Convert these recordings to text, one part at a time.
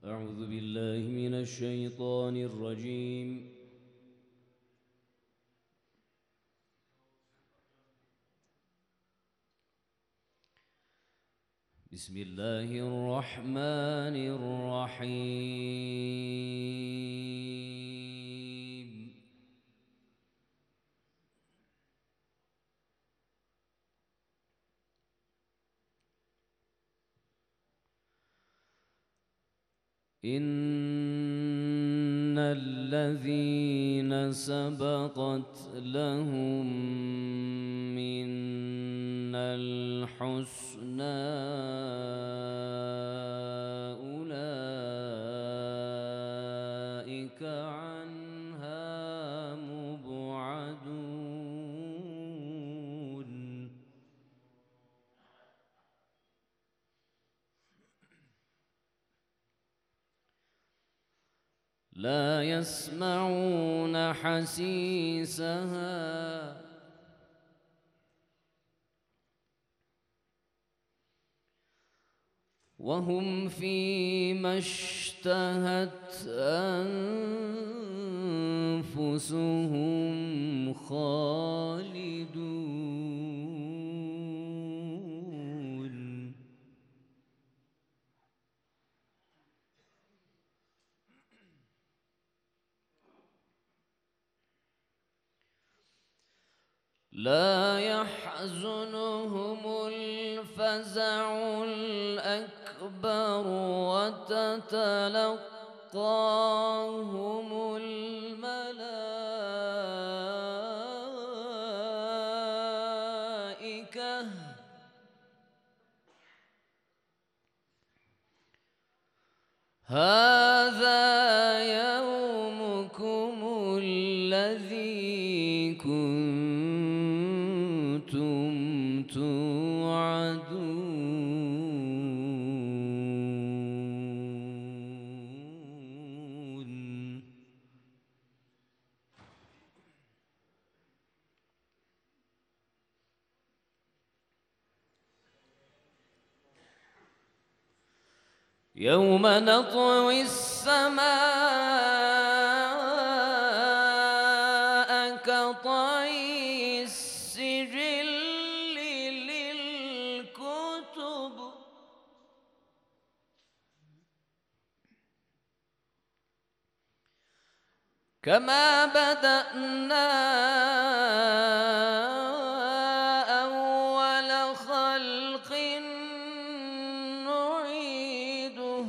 أعوذ بالله من الشيطان الرجيم. بسم الله الرحمن الرحيم. إن الذين سبقت لهم منا الحسنى أولئك عنها مبعدون. لا يسمعون حسيسها وهم فيما اشتهت أنفسهم خالدون. لا يحزنهم الفزع الأكبر وتتلقاهم الملائكة هذا يومكم الذي كنتم توعدون. يوم نطوي السماء كطي السجل للكتب كما بدأنا أول خلق نعيده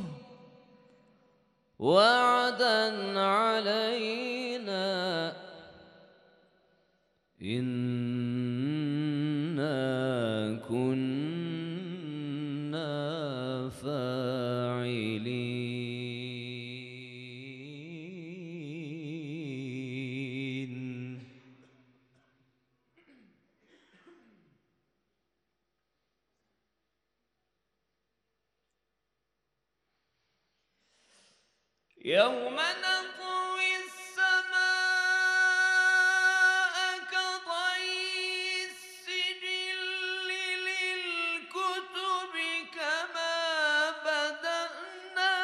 وعدا علينا إنا كنا فاعلين. يوم نطوي السماء كطي السجل للكتب كما بدأنا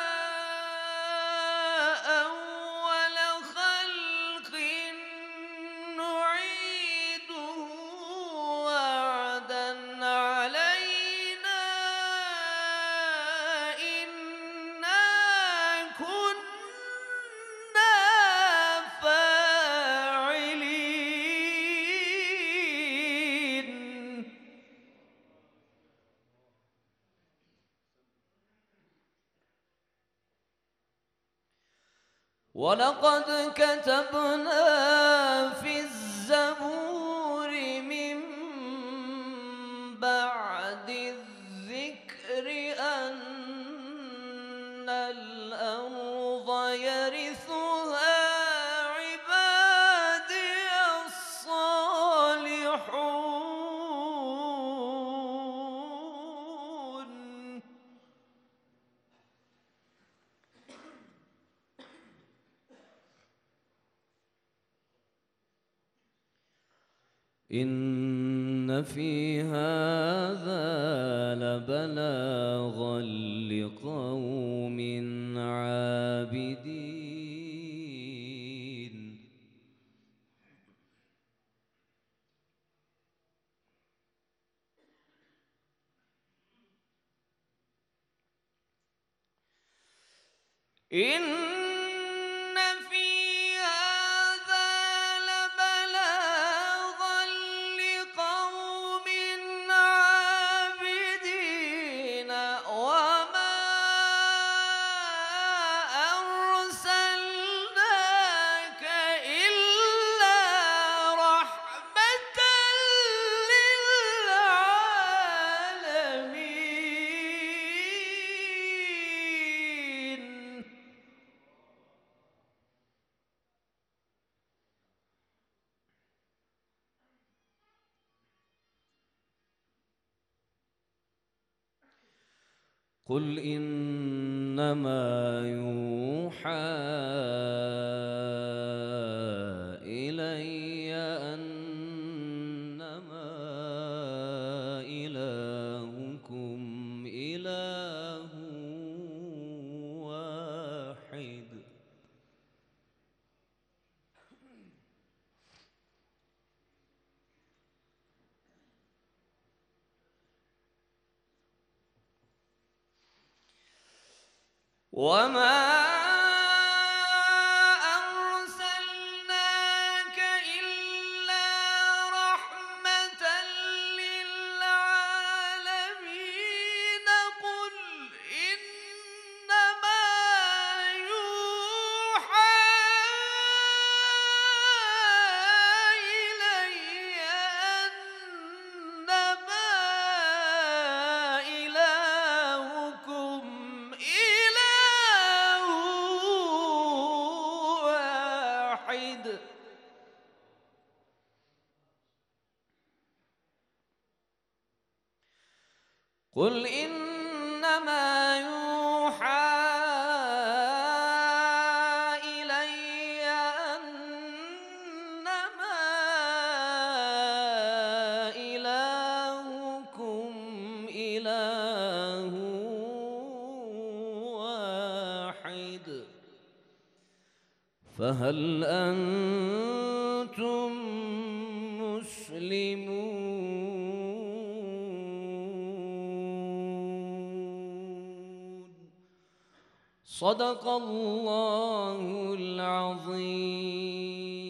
أول خلق نعيده وعدا علينا إنا كنا فاعلين. ولقد كتبنا في الزبور من بعد الذكر أن الأرض يرثها عبادي الصالحون. إن في هذا لبلاغا لقوم لقوم عابدين. إن في هذا لبلاغا لقوم عابدين وما أرسلناك إلا رحمة للعالمين. قل إنما يوحى إلي أنما إلهكم إله واحد. وما أرسلناك إلا رحمة للعالمين. قل إنما يوحى إلي أنما إلهكم إله واحد. قل إنما يوحى إلي أنما إلهكم إله واحد. فهل أنتم مسلمون؟ صدق الله العظيم.